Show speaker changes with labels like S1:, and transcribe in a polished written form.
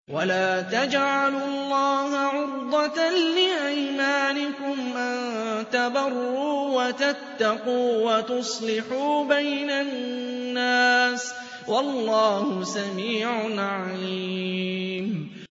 S1: وَلَا تَجْعَلُوا اللَّهَ عُرْضَةً لِّأَيْمَانِكُمْ أَن تَبَرُّوا وَتَتَّقُوا وَتُصْلِحُوا بَيْنَ النَّاسِ ۗ وَاللَّهُ سَمِيعٌ عَلِيمٌ